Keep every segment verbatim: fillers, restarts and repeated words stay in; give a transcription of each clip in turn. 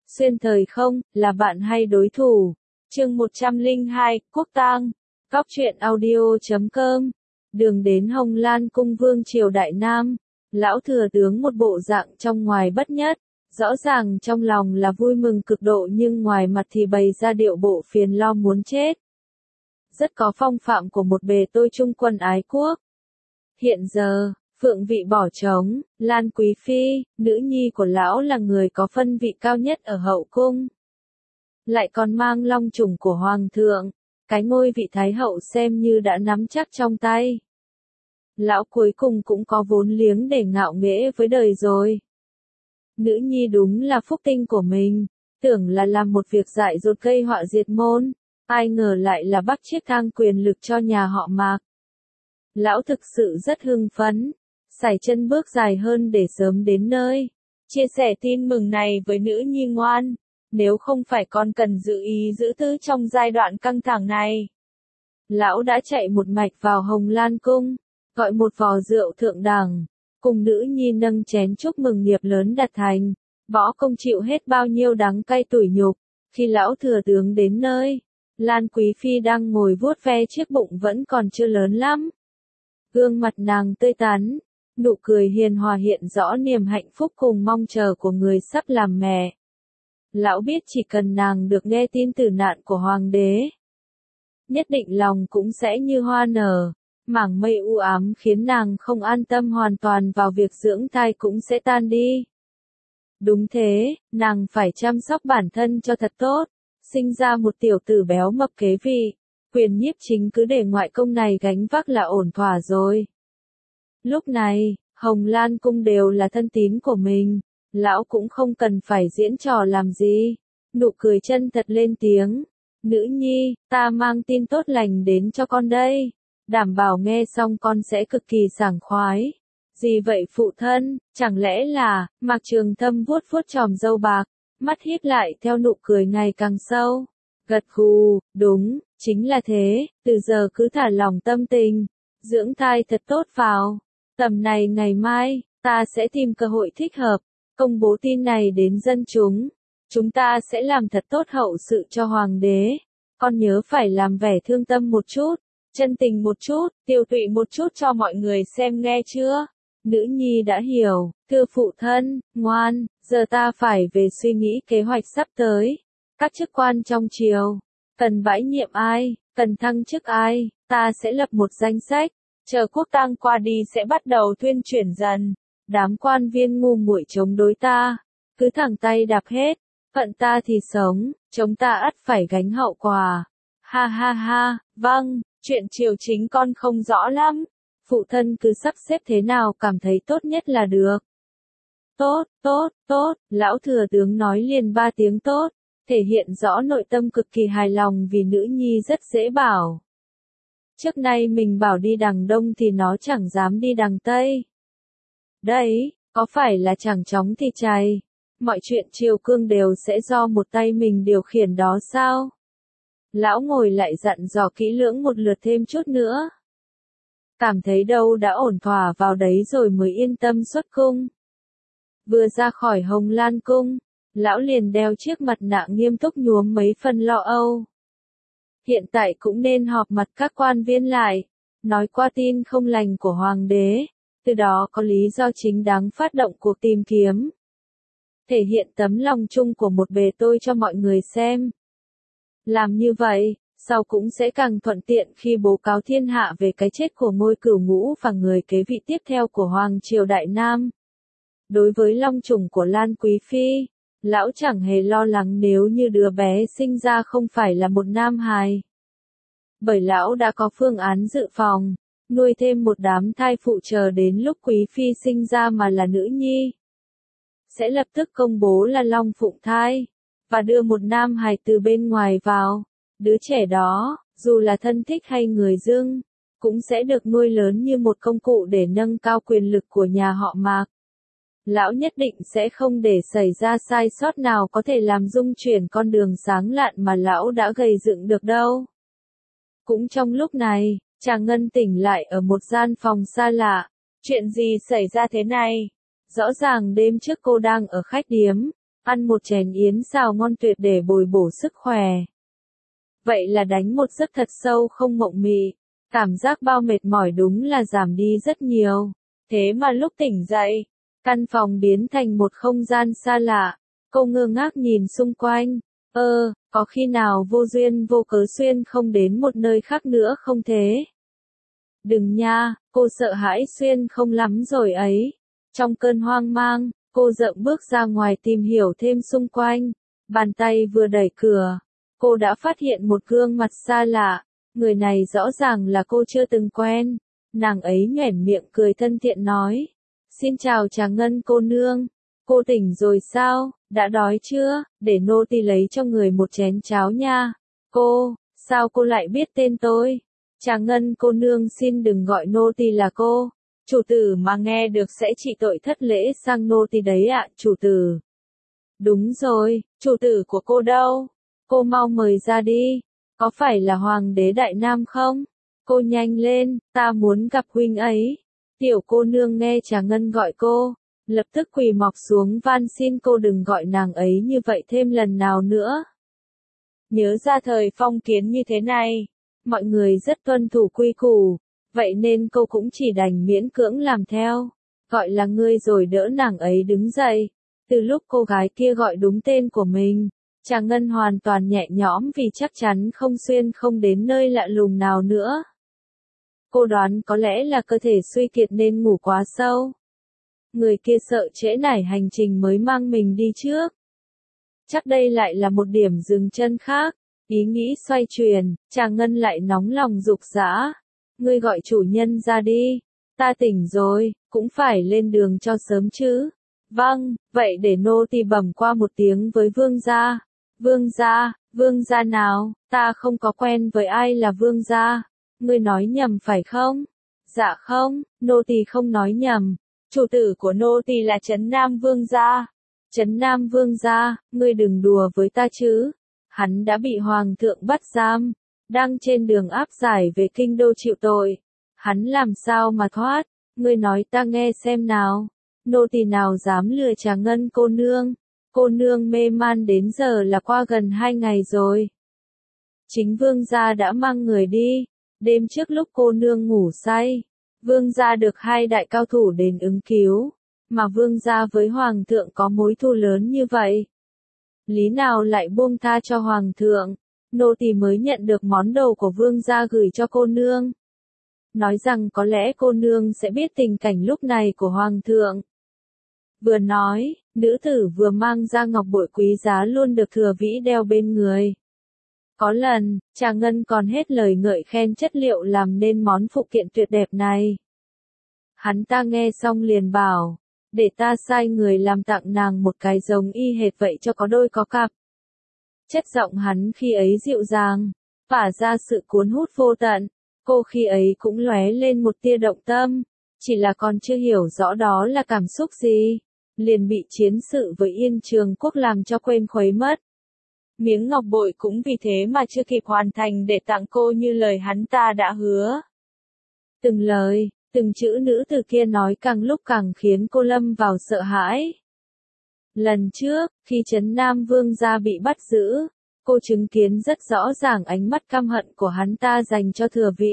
Xuyên thời không, là bạn hay đối thủ. Chương một trăm lẻ hai, Quốc tang. Góc truyện audio chấm com. Đường đến Hồng Lan cung vương triều Đại Nam. Lão thừa tướng một bộ dạng trong ngoài bất nhất. Rõ ràng trong lòng là vui mừng cực độ nhưng ngoài mặt thì bày ra điệu bộ phiền lo muốn chết. Rất có phong phạm của một bề tôi trung quân ái quốc. Hiện giờ, Phượng vị bỏ trống, Lan Quý Phi, nữ nhi của lão là người có phân vị cao nhất ở hậu cung. Lại còn mang long chủng của Hoàng thượng, cái ngôi vị Thái hậu xem như đã nắm chắc trong tay. Lão cuối cùng cũng có vốn liếng để ngạo nghễ với đời rồi. Nữ nhi đúng là phúc tinh của mình, tưởng là làm một việc dại dột gây họa diệt môn, ai ngờ lại là bắt chiếc thang quyền lực cho nhà họ Mạc. Lão thực sự rất hưng phấn, sải chân bước dài hơn để sớm đến nơi, chia sẻ tin mừng này với nữ nhi ngoan, nếu không phải con cần giữ ý giữ tứ trong giai đoạn căng thẳng này. Lão đã chạy một mạch vào Hồng Lan cung, gọi một vò rượu thượng đẳng, cùng nữ nhi nâng chén chúc mừng nghiệp lớn đạt thành, võ công chịu hết bao nhiêu đắng cay tủi nhục. Khi lão thừa tướng đến nơi, Lan Quý Phi đang ngồi vuốt ve chiếc bụng vẫn còn chưa lớn lắm. Gương mặt nàng tươi tắn, nụ cười hiền hòa hiện rõ niềm hạnh phúc cùng mong chờ của người sắp làm mẹ. Lão biết chỉ cần nàng được nghe tin tử nạn của hoàng đế, nhất định lòng cũng sẽ như hoa nở, mảng mây u ám khiến nàng không an tâm hoàn toàn vào việc dưỡng thai cũng sẽ tan đi. Đúng thế, nàng phải chăm sóc bản thân cho thật tốt, sinh ra một tiểu tử béo mập kế vị, quyền nhiếp chính cứ để ngoại công này gánh vác là ổn thỏa rồi. Lúc này, Hồng Lan cung đều là thân tín của mình, lão cũng không cần phải diễn trò làm gì, nụ cười chân thật lên tiếng. Nữ nhi, ta mang tin tốt lành đến cho con đây, đảm bảo nghe xong con sẽ cực kỳ sảng khoái. Gì vậy phụ thân, chẳng lẽ là, Mạc Trường Thâm vuốt vuốt chòm râu bạc, mắt híp lại theo nụ cười ngày càng sâu. Gật gù, đúng, chính là thế, từ giờ cứ thả lòng tâm tình, dưỡng thai thật tốt vào. Tầm này ngày mai, ta sẽ tìm cơ hội thích hợp, công bố tin này đến dân chúng. Chúng ta sẽ làm thật tốt hậu sự cho hoàng đế. Con nhớ phải làm vẻ thương tâm một chút, chân tình một chút, tiêu tụy một chút cho mọi người xem nghe chưa? Nữ nhi đã hiểu, thưa phụ thân, ngoan, giờ ta phải về suy nghĩ kế hoạch sắp tới. Các chức quan trong triều, cần bãi nhiệm ai, cần thăng chức ai, ta sẽ lập một danh sách, chờ quốc tang qua đi sẽ bắt đầu tuyên truyền dần. Đám quan viên ngu muội chống đối ta, cứ thẳng tay đạp hết, phận ta thì sống, chống ta ắt phải gánh hậu quả. Ha ha ha, vâng, chuyện triều chính con không rõ lắm, phụ thân cứ sắp xếp thế nào cảm thấy tốt nhất là được. Tốt, tốt, tốt, lão thừa tướng nói liền ba tiếng tốt, thể hiện rõ nội tâm cực kỳ hài lòng vì nữ nhi rất dễ bảo. Trước nay mình bảo đi đằng đông thì nó chẳng dám đi đằng tây. Đấy, có phải là chẳng chóng thì chày, mọi chuyện triều cương đều sẽ do một tay mình điều khiển đó sao? Lão ngồi lại dặn dò kỹ lưỡng một lượt thêm chút nữa. Cảm thấy đâu đã ổn thỏa vào đấy rồi mới yên tâm xuất cung. Vừa ra khỏi Hồng Lan cung, lão liền đeo chiếc mặt nạ nghiêm túc nhuốm mấy phần lo âu. Hiện tại cũng nên họp mặt các quan viên lại, nói qua tin không lành của hoàng đế, từ đó có lý do chính đáng phát động cuộc tìm kiếm. Thể hiện tấm lòng chung của một bề tôi cho mọi người xem. Làm như vậy, sau cũng sẽ càng thuận tiện khi báo cáo thiên hạ về cái chết của ngôi cửu ngũ và người kế vị tiếp theo của Hoàng triều Đại Nam. Đối với long chủng của Lan Quý Phi, lão chẳng hề lo lắng nếu như đứa bé sinh ra không phải là một nam hài. Bởi lão đã có phương án dự phòng, nuôi thêm một đám thai phụ chờ đến lúc Quý Phi sinh ra mà là nữ nhi. Sẽ lập tức công bố là long phụng thai, và đưa một nam hài từ bên ngoài vào. Đứa trẻ đó, dù là thân thích hay người dưng, cũng sẽ được nuôi lớn như một công cụ để nâng cao quyền lực của nhà họ Mạc. Lão nhất định sẽ không để xảy ra sai sót nào có thể làm rung chuyển con đường sáng lạn mà lão đã gầy dựng được đâu. Cũng trong lúc này, Trà Ngân tỉnh lại ở một gian phòng xa lạ. Chuyện gì xảy ra thế này? Rõ ràng đêm trước cô đang ở khách điếm, ăn một chén yến xào ngon tuyệt để bồi bổ sức khỏe. Vậy là đánh một giấc thật sâu không mộng mị, cảm giác bao mệt mỏi đúng là giảm đi rất nhiều. Thế mà lúc tỉnh dậy, căn phòng biến thành một không gian xa lạ, cô ngơ ngác nhìn xung quanh, ơ, có khi nào vô duyên vô cớ xuyên không đến một nơi khác nữa không thế? Đừng nha, cô sợ hãi xuyên không lắm rồi ấy. Trong cơn hoang mang, cô dậm bước ra ngoài tìm hiểu thêm xung quanh, bàn tay vừa đẩy cửa, cô đã phát hiện một gương mặt xa lạ, người này rõ ràng là cô chưa từng quen. Nàng ấy nhoẻn miệng cười thân thiện nói, xin chào Trà Ngân cô nương, cô tỉnh rồi sao, đã đói chưa, để nô tỳ lấy cho người một chén cháo nha. Cô, sao cô lại biết tên tôi? Trà Ngân cô nương xin đừng gọi nô tỳ là cô, chủ tử mà nghe được sẽ trị tội thất lễ sang nô tỳ đấy ạ, chủ tử. Đúng rồi, chủ tử của cô đâu? Cô mau mời ra đi, có phải là Hoàng đế Đại Nam không? Cô nhanh lên, ta muốn gặp huynh ấy. Tiểu cô nương nghe Trà Ngân gọi cô, lập tức quỳ mọc xuống van xin cô đừng gọi nàng ấy như vậy thêm lần nào nữa. Nhớ ra thời phong kiến như thế này, mọi người rất tuân thủ quy củ, vậy nên cô cũng chỉ đành miễn cưỡng làm theo, gọi là ngươi rồi đỡ nàng ấy đứng dậy. Từ lúc cô gái kia gọi đúng tên của mình, Trà Ngân hoàn toàn nhẹ nhõm vì chắc chắn không xuyên không đến nơi lạ lùng nào nữa. Cô đoán có lẽ là cơ thể suy kiệt nên ngủ quá sâu. Người kia sợ trễ nải hành trình mới mang mình đi trước. Chắc đây lại là một điểm dừng chân khác. Ý nghĩ xoay chuyển, Trà Ngân lại nóng lòng dục dã. Ngươi gọi chủ nhân ra đi. Ta tỉnh rồi, cũng phải lên đường cho sớm chứ. Vâng, vậy để nô tỳ bẩm qua một tiếng với vương gia. Vương gia, vương gia nào, ta không có quen với ai là vương gia. Ngươi nói nhầm phải không? Dạ không, nô tỳ không nói nhầm. Chủ tử của nô tỳ là Trấn Nam Vương gia. Trấn Nam Vương gia, ngươi đừng đùa với ta chứ. Hắn đã bị Hoàng thượng bắt giam, đang trên đường áp giải về kinh đô chịu tội. Hắn làm sao mà thoát, ngươi nói ta nghe xem nào. Nô tỳ nào dám lừa Trà Ngân cô nương. Cô nương mê man đến giờ là qua gần hai ngày rồi. Chính vương gia đã mang người đi. Đêm trước lúc cô nương ngủ say, vương gia được hai đại cao thủ đến ứng cứu, mà vương gia với hoàng thượng có mối thù lớn như vậy. Lý nào lại buông tha cho hoàng thượng, nô tỳ mới nhận được món đồ của vương gia gửi cho cô nương. Nói rằng có lẽ cô nương sẽ biết tình cảnh lúc này của hoàng thượng. Vừa nói, nữ tử vừa mang ra ngọc bội quý giá luôn được Thừa Vĩ đeo bên người. Có lần, Trà Ngân còn hết lời ngợi khen chất liệu làm nên món phụ kiện tuyệt đẹp này. Hắn ta nghe xong liền bảo, để ta sai người làm tặng nàng một cái giống y hệt vậy cho có đôi có cặp. Chất giọng hắn khi ấy dịu dàng, tỏa ra sự cuốn hút vô tận, cô khi ấy cũng lóe lên một tia động tâm, chỉ là còn chưa hiểu rõ đó là cảm xúc gì, liền bị chiến sự với Yên Trường Quốc làm cho quên khuấy mất. Miếng ngọc bội cũng vì thế mà chưa kịp hoàn thành để tặng cô như lời hắn ta đã hứa. Từng lời, từng chữ nữ từ kia nói càng lúc càng khiến cô lâm vào sợ hãi. Lần trước, khi Trấn Nam Vương gia bị bắt giữ, cô chứng kiến rất rõ ràng ánh mắt căm hận của hắn ta dành cho Thừa Vĩ.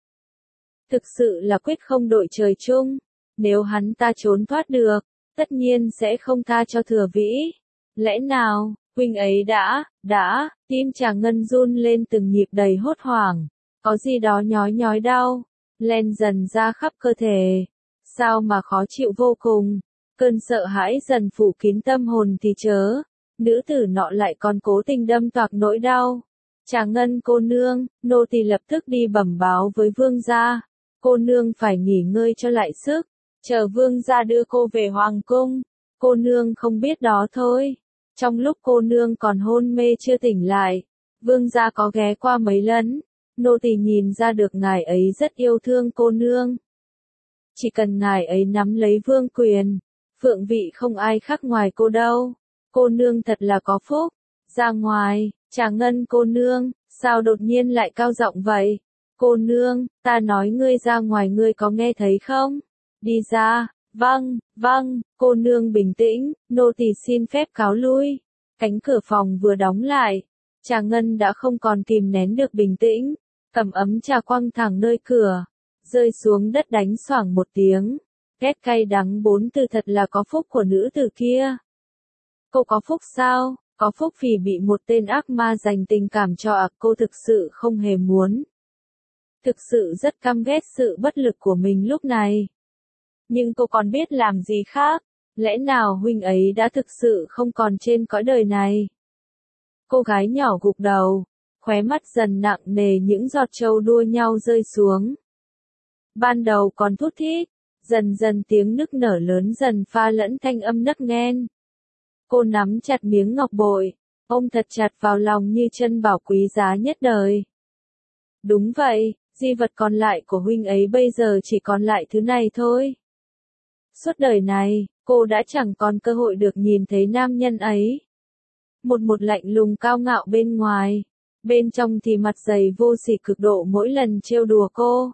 Thực sự là quyết không đội trời chung, nếu hắn ta trốn thoát được, tất nhiên sẽ không tha cho Thừa Vĩ. Lẽ nào, huynh ấy đã, đã, tim Trà Ngân run lên từng nhịp đầy hốt hoảng, có gì đó nhói nhói đau, len dần ra khắp cơ thể, sao mà khó chịu vô cùng, cơn sợ hãi dần phủ kín tâm hồn thì chớ, nữ tử nọ lại còn cố tình đâm toạc nỗi đau. Trà Ngân cô nương, nô tỳ lập tức đi bẩm báo với vương gia, cô nương phải nghỉ ngơi cho lại sức, chờ vương gia đưa cô về hoàng cung, cô nương không biết đó thôi. Trong lúc cô nương còn hôn mê chưa tỉnh lại, vương gia có ghé qua mấy lần, nô tỳ nhìn ra được ngài ấy rất yêu thương cô nương. Chỉ cần ngài ấy nắm lấy vương quyền, phượng vị không ai khác ngoài cô đâu, cô nương thật là có phúc. Ra ngoài, Trà Ngân cô nương, sao đột nhiên lại cao giọng vậy? Cô nương, ta nói ngươi ra ngoài ngươi có nghe thấy không? Đi ra, Vâng, vâng, cô nương bình tĩnh, nô tỳ xin phép cáo lui. Cánh cửa phòng vừa đóng lại, Trà Ngân đã không còn kìm nén được bình tĩnh, cầm ấm trà quăng thẳng nơi cửa, rơi xuống đất đánh xoảng một tiếng. Ghét cay đắng bốn từ thật là có phúc của nữ tử kia. Cô có phúc sao? Có phúc vì bị một tên ác ma dành tình cảm cho ạ, cô thực sự không hề muốn. Thực sự rất căm ghét sự bất lực của mình lúc này. Nhưng cô còn biết làm gì khác, lẽ nào huynh ấy đã thực sự không còn trên cõi đời này? Cô gái nhỏ gục đầu, khóe mắt dần nặng nề những giọt trâu đua nhau rơi xuống. Ban đầu còn thút thít, dần dần tiếng nức nở lớn dần pha lẫn thanh âm nấc nghẹn. Cô nắm chặt miếng ngọc bội, ôm thật chặt vào lòng như chân bảo quý giá nhất đời. Đúng vậy, di vật còn lại của huynh ấy bây giờ chỉ còn lại thứ này thôi. Suốt đời này, cô đã chẳng còn cơ hội được nhìn thấy nam nhân ấy. Một một lạnh lùng cao ngạo bên ngoài, bên trong thì mặt dày vô sỉ cực độ mỗi lần trêu đùa cô.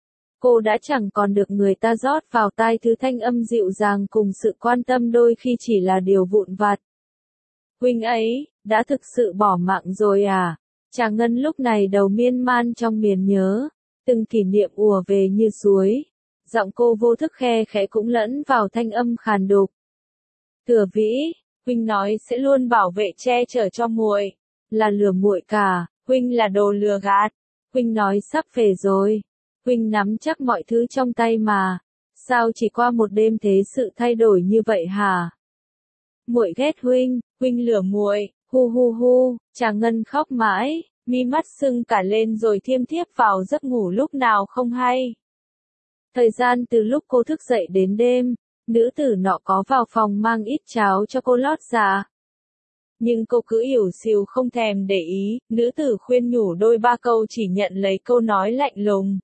Cô đã chẳng còn được người ta rót vào tai thứ thanh âm dịu dàng cùng sự quan tâm đôi khi chỉ là điều vụn vặt. Huynh ấy, đã thực sự bỏ mạng rồi à? Trà Ngân lúc này đầu miên man trong miền nhớ, từng kỷ niệm ùa về như suối. Giọng cô vô thức khe khẽ cũng lẫn vào thanh âm khàn đục. Thừa Vĩ, huynh nói sẽ luôn bảo vệ che chở cho muội, là lừa muội cả, huynh là đồ lừa gạt. Huynh nói sắp về rồi, huynh nắm chắc mọi thứ trong tay mà, sao chỉ qua một đêm thế sự thay đổi như vậy hả? Muội ghét huynh, huynh lừa muội, hu hu hu, Trà Ngân khóc mãi, mi mắt sưng cả lên rồi thiêm thiếp vào giấc ngủ lúc nào không hay. Thời gian từ lúc cô thức dậy đến đêm, nữ tử nọ có vào phòng mang ít cháo cho cô lót dạ. Nhưng cô cứ ỉu xìu không thèm để ý, nữ tử khuyên nhủ đôi ba câu chỉ nhận lấy câu nói lạnh lùng.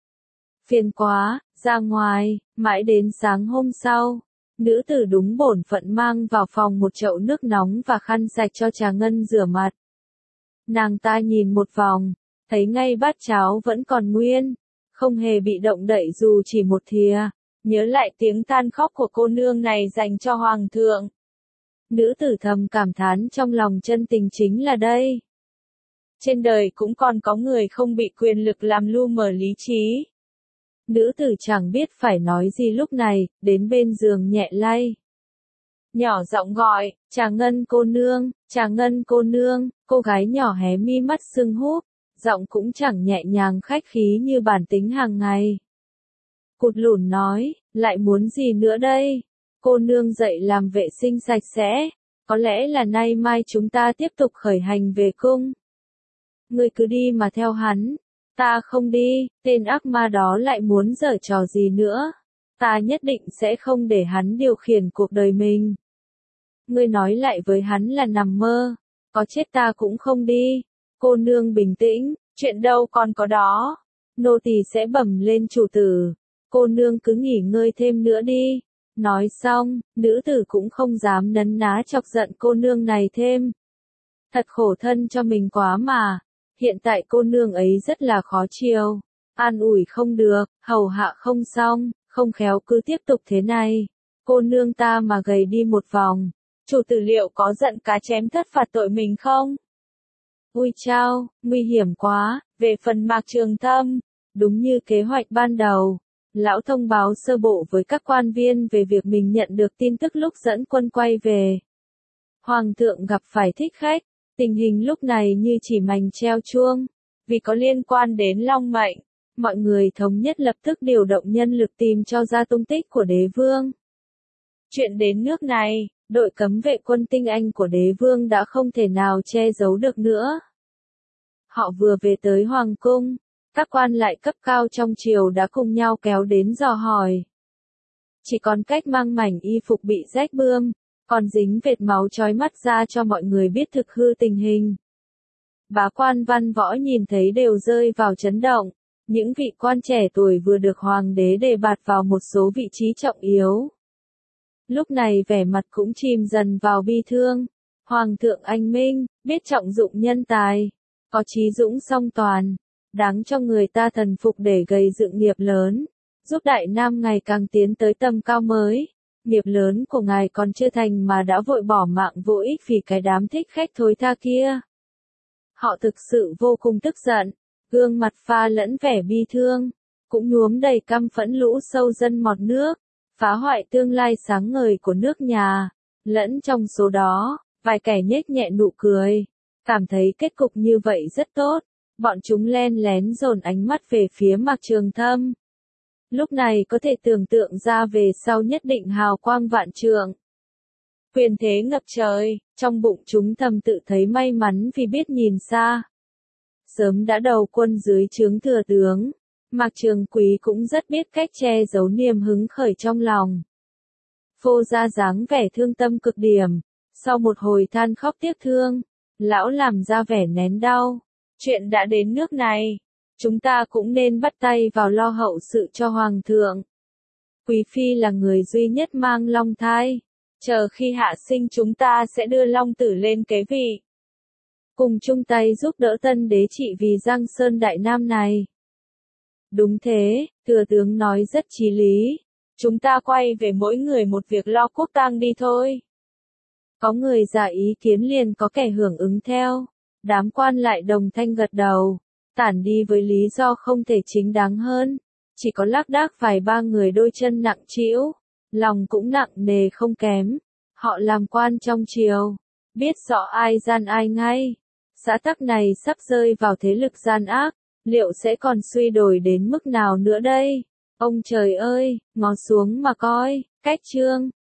Phiền quá, ra ngoài, mãi đến sáng hôm sau, nữ tử đúng bổn phận mang vào phòng một chậu nước nóng và khăn sạch cho Trà Ngân rửa mặt. Nàng ta nhìn một vòng, thấy ngay bát cháo vẫn còn nguyên, không hề bị động đậy dù chỉ một thìa, nhớ lại tiếng than khóc của cô nương này dành cho hoàng thượng. Nữ tử thầm cảm thán trong lòng chân tình chính là đây. Trên đời cũng còn có người không bị quyền lực làm lu mờ lý trí. Nữ tử chẳng biết phải nói gì lúc này, đến bên giường nhẹ lay. Nhỏ giọng gọi, Trà Ngân cô nương, Trà Ngân cô nương, cô gái nhỏ hé mi mắt sưng húp, giọng cũng chẳng nhẹ nhàng khách khí như bản tính hàng ngày. Cụt lủn nói, lại muốn gì nữa đây? Cô nương dậy làm vệ sinh sạch sẽ, có lẽ là nay mai chúng ta tiếp tục khởi hành về cung. Ngươi cứ đi mà theo hắn, ta không đi, tên ác ma đó lại muốn giở trò gì nữa. Ta nhất định sẽ không để hắn điều khiển cuộc đời mình. Ngươi nói lại với hắn là nằm mơ, có chết ta cũng không đi. Cô nương bình tĩnh, chuyện đâu còn có đó. Nô tỳ sẽ bẩm lên chủ tử. Cô nương cứ nghỉ ngơi thêm nữa đi. Nói xong, nữ tử cũng không dám nấn ná chọc giận cô nương này thêm. Thật khổ thân cho mình quá mà. Hiện tại cô nương ấy rất là khó chiều. An ủi không được, hầu hạ không xong, không khéo cứ tiếp tục thế này. Cô nương ta mà gầy đi một vòng. Chủ tử liệu có giận cá chém thất phạt tội mình không? Ui chao, nguy hiểm quá. Về phần Mạc Trường Thâm, đúng như kế hoạch ban đầu, lão thông báo sơ bộ với các quan viên về việc mình nhận được tin tức lúc dẫn quân quay về. Hoàng thượng gặp phải thích khách, tình hình lúc này như chỉ mành treo chuông, vì có liên quan đến Long Mệnh, mọi người thống nhất lập tức điều động nhân lực tìm cho ra tung tích của đế vương. Chuyện đến nước này, đội cấm vệ quân tinh anh của đế vương đã không thể nào che giấu được nữa. Họ vừa về tới Hoàng cung, các quan lại cấp cao trong triều đã cùng nhau kéo đến dò hỏi. Chỉ còn cách mang mảnh y phục bị rách bươm, còn dính vệt máu chói mắt ra cho mọi người biết thực hư tình hình. Bá quan văn võ nhìn thấy đều rơi vào chấn động, những vị quan trẻ tuổi vừa được hoàng đế đề bạt vào một số vị trí trọng yếu. Lúc này vẻ mặt cũng chìm dần vào bi thương. Hoàng thượng anh minh, biết trọng dụng nhân tài, có trí dũng song toàn, đáng cho người ta thần phục để gây dựng nghiệp lớn. giúp Đại Nam ngày càng tiến tới tầm cao mới. Nghiệp lớn của ngài còn chưa thành mà đã vội bỏ mạng vô ích vì cái đám thích khách thối tha kia. Họ thực sự vô cùng tức giận, gương mặt pha lẫn vẻ bi thương, cũng nhuốm đầy căm phẫn lũ sâu dân mọt nước, phá hoại tương lai sáng ngời của nước nhà. Lẫn trong số đó, vài kẻ nhếch nhẹ nụ cười, cảm thấy kết cục như vậy rất tốt, bọn chúng len lén dồn ánh mắt về phía Mạc Trường Thâm. Lúc này có thể tưởng tượng ra về sau nhất định hào quang vạn trượng. Quyền thế ngập trời, trong bụng chúng thầm tự thấy may mắn vì biết nhìn xa. Sớm đã đầu quân dưới trướng thừa tướng, Mạc Trường Quý cũng rất biết cách che giấu niềm hứng khởi trong lòng. Phô ra dáng vẻ thương tâm cực điểm, sau một hồi than khóc tiếc thương, lão làm ra vẻ nén đau. Chuyện đã đến nước này, chúng ta cũng nên bắt tay vào lo hậu sự cho hoàng thượng. Quý phi là người duy nhất mang long thai, chờ khi hạ sinh chúng ta sẽ đưa long tử lên kế vị. Cùng chung tay giúp đỡ tân đế trị vì Giang Sơn Đại Nam này. Đúng thế, thừa tướng nói rất chí lý. Chúng ta quay về mỗi người một việc lo quốc tang đi thôi. Có người ra ý kiến liền có kẻ hưởng ứng theo. Đám quan lại đồng thanh gật đầu, tản đi với lý do không thể chính đáng hơn. Chỉ có lác đác vài ba người đôi chân nặng trĩu, lòng cũng nặng nề không kém. Họ làm quan trong triều, biết rõ ai gian ai ngay. Xã tắc này sắp rơi vào thế lực gian ác, liệu sẽ còn suy đồi đến mức nào nữa đây? Ông trời ơi, ngó xuống mà coi, cách chương.